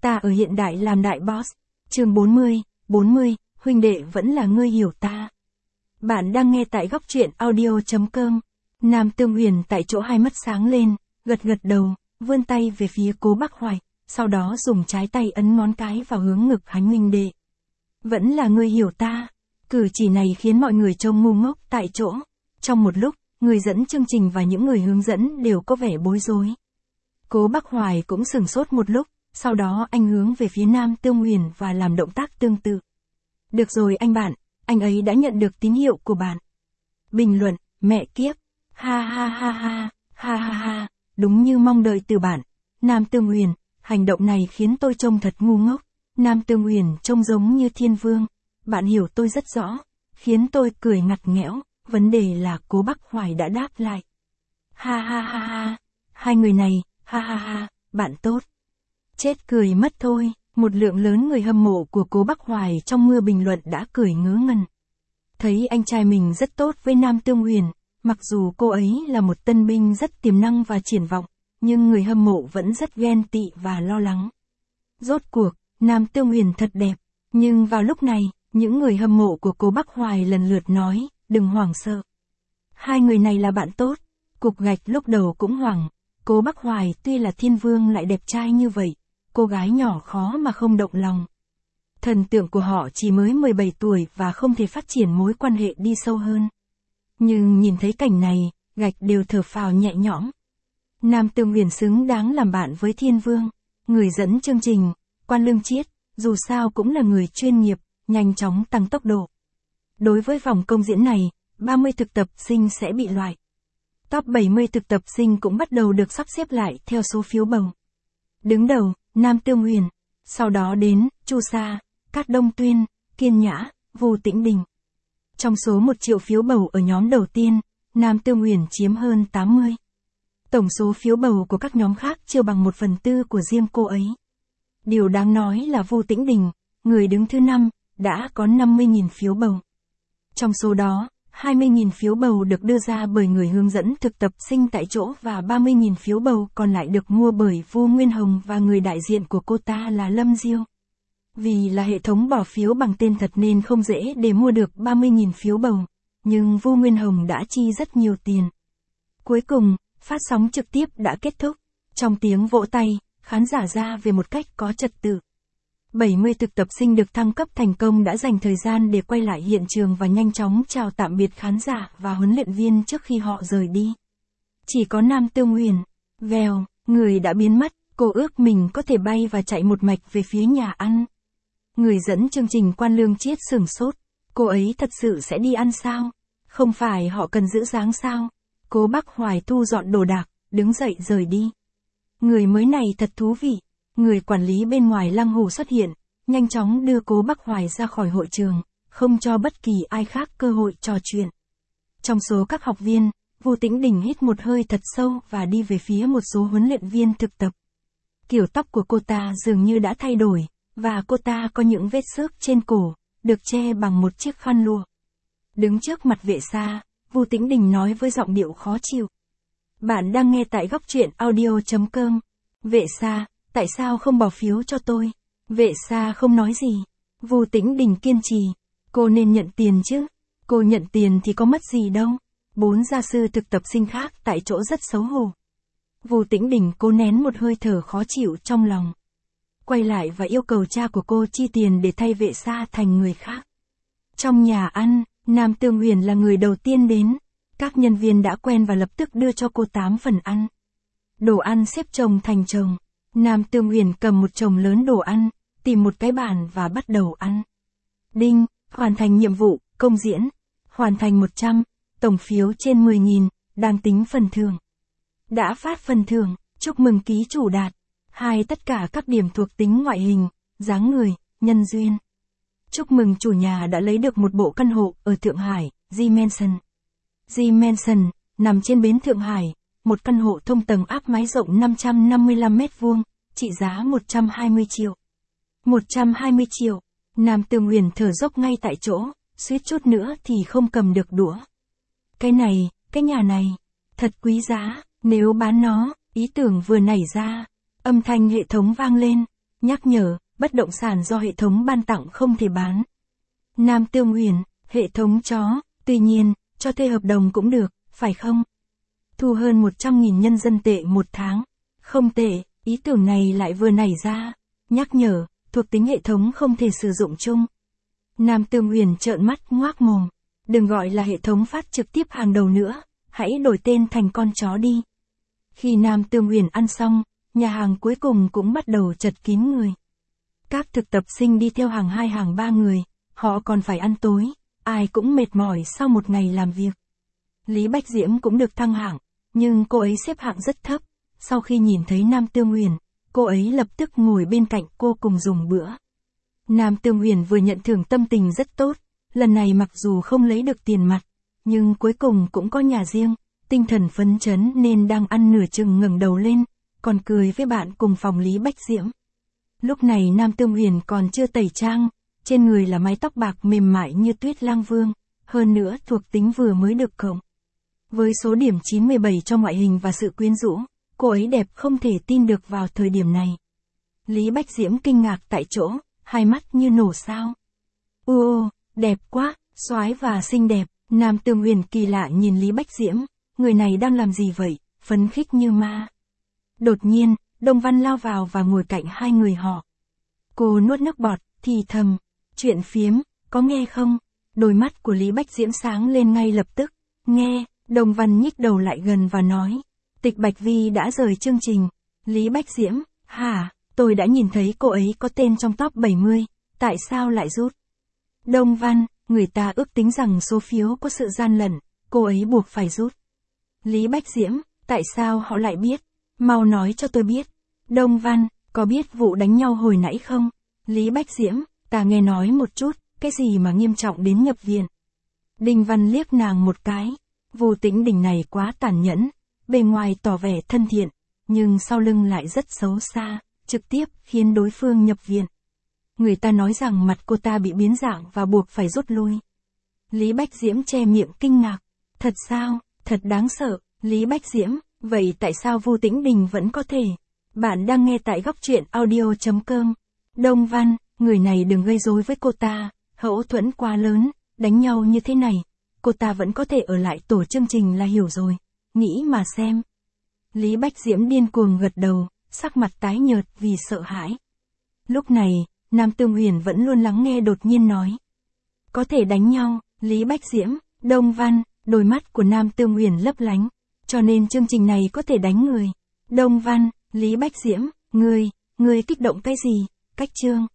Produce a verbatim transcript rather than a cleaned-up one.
Ta ở hiện đại làm đại boss. Chương bốn mươi, bốn mươi, huynh đệ vẫn là ngươi hiểu ta. Bạn đang nghe tại góc truyện audio chấm com. Nam Tương Huyền tại chỗ hai mắt sáng lên, gật gật đầu, vươn tay về phía Cố Bắc Hoài, sau đó dùng trái tay ấn ngón cái vào hướng ngực hắn. Huynh đệ. Vẫn là ngươi hiểu ta. Cử chỉ này khiến mọi người trông ngu ngốc tại chỗ. Trong một lúc, người dẫn chương trình và những người hướng dẫn đều có vẻ bối rối. Cố Bắc Hoài cũng sửng sốt một lúc, sau đó anh hướng về phía Nam Tương Huyền và làm động tác tương tự. Được rồi anh bạn, anh ấy đã nhận được tín hiệu của bạn. Bình luận, mẹ kiếp. Ha ha ha ha, ha ha ha, đúng như mong đợi từ bạn. Nam Tương Huyền, hành động này khiến tôi trông thật ngu ngốc. Nam Tương Huyền trông giống như thiên vương. Bạn hiểu tôi rất rõ, khiến tôi cười ngặt nghẽo. Vấn đề là Cố Bắc Hoài đã đáp lại. Ha ha ha ha, hai người này, ha ha ha, bạn tốt. Chết cười mất thôi, một lượng lớn người hâm mộ của Cố Bắc Hoài trong mưa bình luận đã cười ngớ ngẩn. Thấy anh trai mình rất tốt với Nam Tương Huyền, mặc dù cô ấy là một tân binh rất tiềm năng và triển vọng, nhưng người hâm mộ vẫn rất ghen tị và lo lắng. Rốt cuộc, Nam Tương Huyền thật đẹp, nhưng vào lúc này, những người hâm mộ của Cố Bắc Hoài lần lượt nói, đừng hoảng sợ. Hai người này là bạn tốt. Cục Gạch lúc đầu cũng hoảng. Cố Bắc Hoài tuy là thiên vương lại đẹp trai như vậy, cô gái nhỏ khó mà không động lòng. Thần tượng của họ chỉ mới mười bảy tuổi và không thể phát triển mối quan hệ đi sâu hơn. Nhưng nhìn thấy cảnh này, Gạch đều thở phào nhẹ nhõm. Nam Tương Huyền xứng đáng làm bạn với thiên vương. Người dẫn chương trình, Quan Lương Chiết, dù sao cũng là người chuyên nghiệp, nhanh chóng tăng tốc độ. Đối với vòng công diễn này, ba mươi thực tập sinh sẽ bị loại. Top bảy mươi thực tập sinh cũng bắt đầu được sắp xếp lại theo số phiếu bầu. Đứng đầu, Nam Tương Huyền, sau đó đến, Chu Sa, Cát Đông Tuyên, Kiên Nhã, Vu Tĩnh Đình. Trong số một triệu phiếu bầu ở nhóm đầu tiên, Nam Tương Huyền chiếm hơn tám mươi. Tổng số phiếu bầu của các nhóm khác chưa bằng một phần tư của riêng cô ấy. Điều đáng nói là Vu Tĩnh Đình, người đứng thứ năm, đã có năm mươi nghìn phiếu bầu. Trong số đó, hai mươi nghìn phiếu bầu được đưa ra bởi người hướng dẫn thực tập sinh tại chỗ và ba mươi nghìn phiếu bầu còn lại được mua bởi Vu Nguyên Hồng và người đại diện của cô ta là Lâm Diêu. Vì là hệ thống bỏ phiếu bằng tên thật nên không dễ để mua được ba mươi nghìn phiếu bầu, nhưng Vu Nguyên Hồng đã chi rất nhiều tiền. Cuối cùng, phát sóng trực tiếp đã kết thúc. Trong tiếng vỗ tay, khán giả ra về một cách có trật tự. bảy mươi thực tập sinh được thăng cấp thành công đã dành thời gian để quay lại hiện trường và nhanh chóng chào tạm biệt khán giả và huấn luyện viên trước khi họ rời đi. Chỉ có Nam Tương Huyền, vèo, người đã biến mất, cô ước mình có thể bay và chạy một mạch về phía nhà ăn. Người dẫn chương trình Quan Lương Chiết sửng sốt, cô ấy thật sự sẽ đi ăn sao? Không phải họ cần giữ dáng sao? Cố Bắc Hoài thu dọn đồ đạc, đứng dậy rời đi. Người mới này thật thú vị. Người quản lý bên ngoài Lăng Hủ xuất hiện, nhanh chóng đưa Cố Bắc Hoài ra khỏi hội trường, không cho bất kỳ ai khác cơ hội trò chuyện. Trong số các học viên, Vu Tĩnh Đình hít một hơi thật sâu và đi về phía một số huấn luyện viên thực tập. Kiểu tóc của cô ta dường như đã thay đổi, và cô ta có những vết xước trên cổ, được che bằng một chiếc khăn lụa. Đứng trước mặt vệ sa, Vu Tĩnh Đình nói với giọng điệu khó chịu. Bạn đang nghe tại góc truyện audio chấm com. Vệ sa, tại sao không bỏ phiếu cho tôi? Vệ sa không nói gì. Vu Tĩnh Đình kiên trì. Cô nên nhận tiền chứ. Cô nhận tiền thì có mất gì đâu. Bốn gia sư thực tập sinh khác tại chỗ rất xấu hổ. Vu Tĩnh Đình cố nén một hơi thở khó chịu trong lòng. Quay lại và yêu cầu cha của cô chi tiền để thay vệ sa thành người khác. Trong nhà ăn, Nam Tương Huyền là người đầu tiên đến. Các nhân viên đã quen và lập tức đưa cho cô tám phần ăn. Đồ ăn xếp chồng thành chồng. Nam Tương Huyền cầm một chồng lớn đồ ăn, tìm một cái bàn và bắt đầu ăn. Đinh, hoàn thành nhiệm vụ, công diễn. Hoàn thành một trăm, tổng phiếu trên mười nghìn, đang tính phần thưởng. Đã phát phần thưởng, chúc mừng ký chủ đạt. Hai tất cả các điểm thuộc tính ngoại hình, dáng người, nhân duyên. Chúc mừng chủ nhà đã lấy được một bộ căn hộ ở Thượng Hải, G Mansion. G Mansion, nằm trên bến Thượng Hải, một căn hộ thông tầng áp mái rộng năm trăm năm mươi lăm mét vuông, trị giá một trăm hai mươi triệu. một trăm hai mươi triệu, Nam Tương Huyền thở dốc ngay tại chỗ, suýt chút nữa thì không cầm được đũa. Cái này, cái nhà này, thật quý giá, nếu bán nó, ý tưởng vừa nảy ra, âm thanh hệ thống vang lên. Nhắc nhở, bất động sản do hệ thống ban tặng không thể bán. Nam Tương Uyển, hệ thống chó, tuy nhiên, cho thuê hợp đồng cũng được, phải không? Thu hơn một trăm nghìn nhân dân tệ một tháng. Không tệ, ý tưởng này lại vừa nảy ra. Nhắc nhở, thuộc tính hệ thống không thể sử dụng chung. Nam Tương Uyển trợn mắt ngoác mồm. Đừng gọi là hệ thống phát trực tiếp hàng đầu nữa, hãy đổi tên thành con chó đi. Khi Nam Tương Uyển ăn xong, nhà hàng cuối cùng cũng bắt đầu chật kín người. Các thực tập sinh đi theo hàng hai hàng ba người, họ còn phải ăn tối, ai cũng mệt mỏi sau một ngày làm việc. Lý Bách Diễm cũng được thăng hạng, nhưng cô ấy xếp hạng rất thấp. Sau khi nhìn thấy Nam Tương Uyển, cô ấy lập tức ngồi bên cạnh cô cùng dùng bữa. Nam Tương Uyển vừa nhận thưởng tâm tình rất tốt, lần này mặc dù không lấy được tiền mặt, nhưng cuối cùng cũng có nhà riêng, tinh thần phấn chấn nên đang ăn nửa chừng ngẩng đầu lên, còn cười với bạn cùng phòng Lý Bách Diễm. Lúc này Nam Tương Uyển còn chưa tẩy trang, trên người là mái tóc bạc mềm mại như tuyết lang vương, hơn nữa thuộc tính vừa mới được cộng. Với số điểm chín mươi bảy cho ngoại hình và sự quyến rũ, cô ấy đẹp không thể tin được vào thời điểm này. Lý Bách Diễm kinh ngạc tại chỗ, hai mắt như nổ sao. Ô, đẹp quá, soái và xinh đẹp. Nam Tương Uyển kỳ lạ nhìn Lý Bách Diễm, người này đang làm gì vậy, phấn khích như ma. Đột nhiên, Đông Văn lao vào và ngồi cạnh hai người họ. Cô nuốt nước bọt, thì thầm, chuyện phiếm, có nghe không? Đôi mắt của Lý Bách Diễm sáng lên ngay lập tức. Nghe, Đông Văn nhích đầu lại gần và nói. Tịch Bạch Vi đã rời chương trình. Lý Bách Diễm, hả, tôi đã nhìn thấy cô ấy có tên trong top bảy mươi, tại sao lại rút? Đông Văn, người ta ước tính rằng số phiếu có sự gian lận, cô ấy buộc phải rút. Lý Bách Diễm, tại sao họ lại biết? Mau nói cho tôi biết. Đông Văn, có biết vụ đánh nhau hồi nãy không? Lý Bách Diễm, ta nghe nói một chút, cái gì mà nghiêm trọng đến nhập viện. Đinh Văn liếc nàng một cái. Vu Tĩnh Đình này quá tàn nhẫn, bề ngoài tỏ vẻ thân thiện, nhưng sau lưng lại rất xấu xa, trực tiếp khiến đối phương nhập viện. Người ta nói rằng mặt cô ta bị biến dạng và buộc phải rút lui. Lý Bách Diễm che miệng kinh ngạc. Thật sao, thật đáng sợ. Lý Bách Diễm, vậy tại sao Vu Tĩnh Đình vẫn có thể? Bạn đang nghe tại góc truyện audio chấm com. Đông Văn, người này đừng gây rối với cô ta, hậu thuẫn quá lớn, đánh nhau như thế này. Cô ta vẫn có thể ở lại tổ chương trình là hiểu rồi. Nghĩ mà xem. Lý Bách Diễm điên cuồng gật đầu, sắc mặt tái nhợt vì sợ hãi. Lúc này, Nam Tương Uyển vẫn luôn lắng nghe đột nhiên nói. Có thể đánh nhau, Lý Bách Diễm, Đông Văn, đôi mắt của Nam Tương Uyển lấp lánh. Cho nên chương trình này có thể đánh người. Đông Văn, Lý Bách Diễm, ngươi, ngươi kích động cái gì? Cách chương.